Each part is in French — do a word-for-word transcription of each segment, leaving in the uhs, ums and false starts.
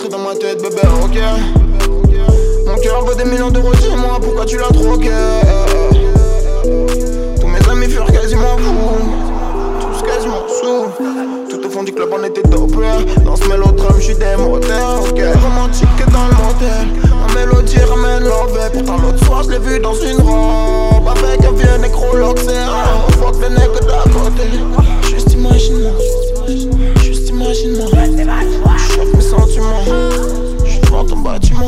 rentrer dans ma tête, bébé, ok. Mon cœur vaut des millions d'euros, dis-moi pourquoi tu l'as troqué. Tous mes amis furent quasiment fous, tous quasiment sous. Tout au fond du club on était doppler. Dans ce mélodrame j'suis démodé, ok. Romantique que dans le motel. Ma mélodie ramène l'envers. Pourtant l'autre soir j'l'ai vu dans une robe avec un vieux nécrologue, c'est rare. Fuck les nègres d'à côté. Juste imagine-moi, juste imagine-moi. J'chauffe mes sentiments, j'suis devant ton bâtiment.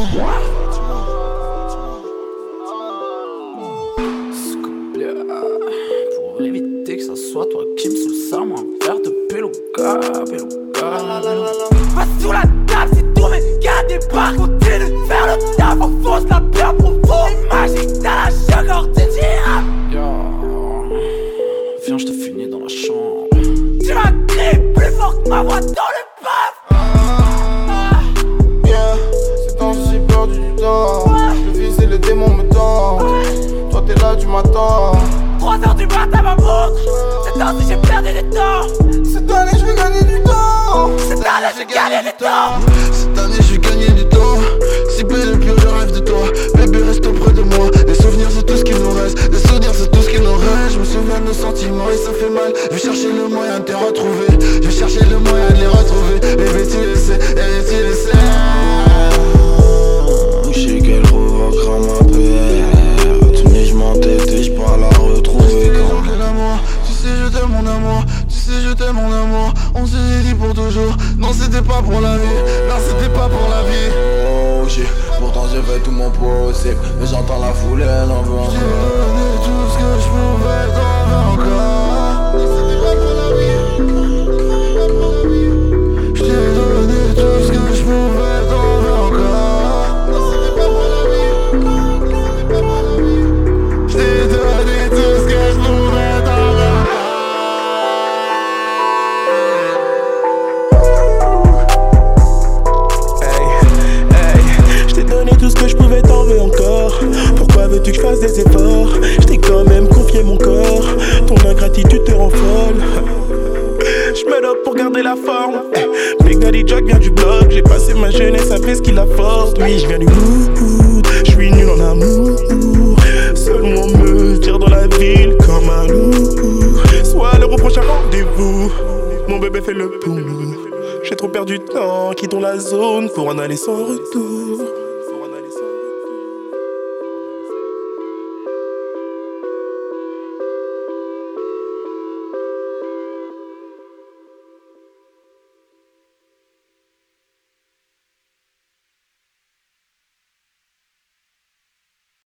Pour éviter que ça soit toi qui me sous-serre, moi un verre de Beluga, Beluga. Pas sous la table si tous mes gars débarquent. Continue de faire le taf, enfonce la pierre pour vous. Magique, t'as la chaque ordinaire. Yo, viens, j'te finis dans la chambre. Tu m'as crié plus fort que ma voix dans le paf. Ah, yeah, c'est temps j'ai perdu du temps. Le vice et le démon me tendent. Toi t'es là, tu m'attends. trois heures du matin ma montre. Cette année j'ai perdu du temps. Cette année je vais gagner du temps. Cette année j'ai gagné du temps. Cette année je vais gagner du temps. Si belle et pure je rêve de toi. Bébé reste auprès de moi. Les souvenirs c'est tout ce qui nous reste. Les souvenirs c'est tout ce qui nous reste. Je me souviens de nos sentiments et ça fait mal. Je vais chercher le moyen de te retrouver. Je vais chercher le moyen de les retrouver. Bébé tu le sais, bébé tu le sais. Je sais qu'elle provoquera ma paix. Tous mes je m'entête et je pourrai la retrouver quand quel amour. Tu sais je t'aime mon amour. Tu sais je t'aime mon amour. On s'est dit pour toujours. Non c'était pas pour la vie. Non c'était pas pour la vie. Oh shit. Pourtant j'ai fait tout mon possible. Mais j'entends la foule elle en veut encore. J'ai donné tout ce que je pouvais, t'en veux encore. Non c'était pas pour la vie. Je t'ai donné tout ce que je pouvais, t'en veux encore. Non c'était pas pour la vie. C'était pas pour la vie. Je t'ai donné tout ce que je pouvais, t'en veux encore. Tout ce que je pouvais, t'en veux encore. Pourquoi veux-tu que je fasse des efforts? Je t'ai quand même confié mon corps. Ton ingratitude te rend folle. Je me dope pour garder la forme. Big Daddy Jack vient du bloc. J'ai passé ma jeunesse à faire ce qu'il a fort. Oui, je viens du hood. Je suis nul en amour. Seulement me tire dans la ville comme un loup. Soit le prochain rendez-vous. Mon bébé fait le boulot. J'ai trop perdu de temps, quittons la zone pour en aller sans retour.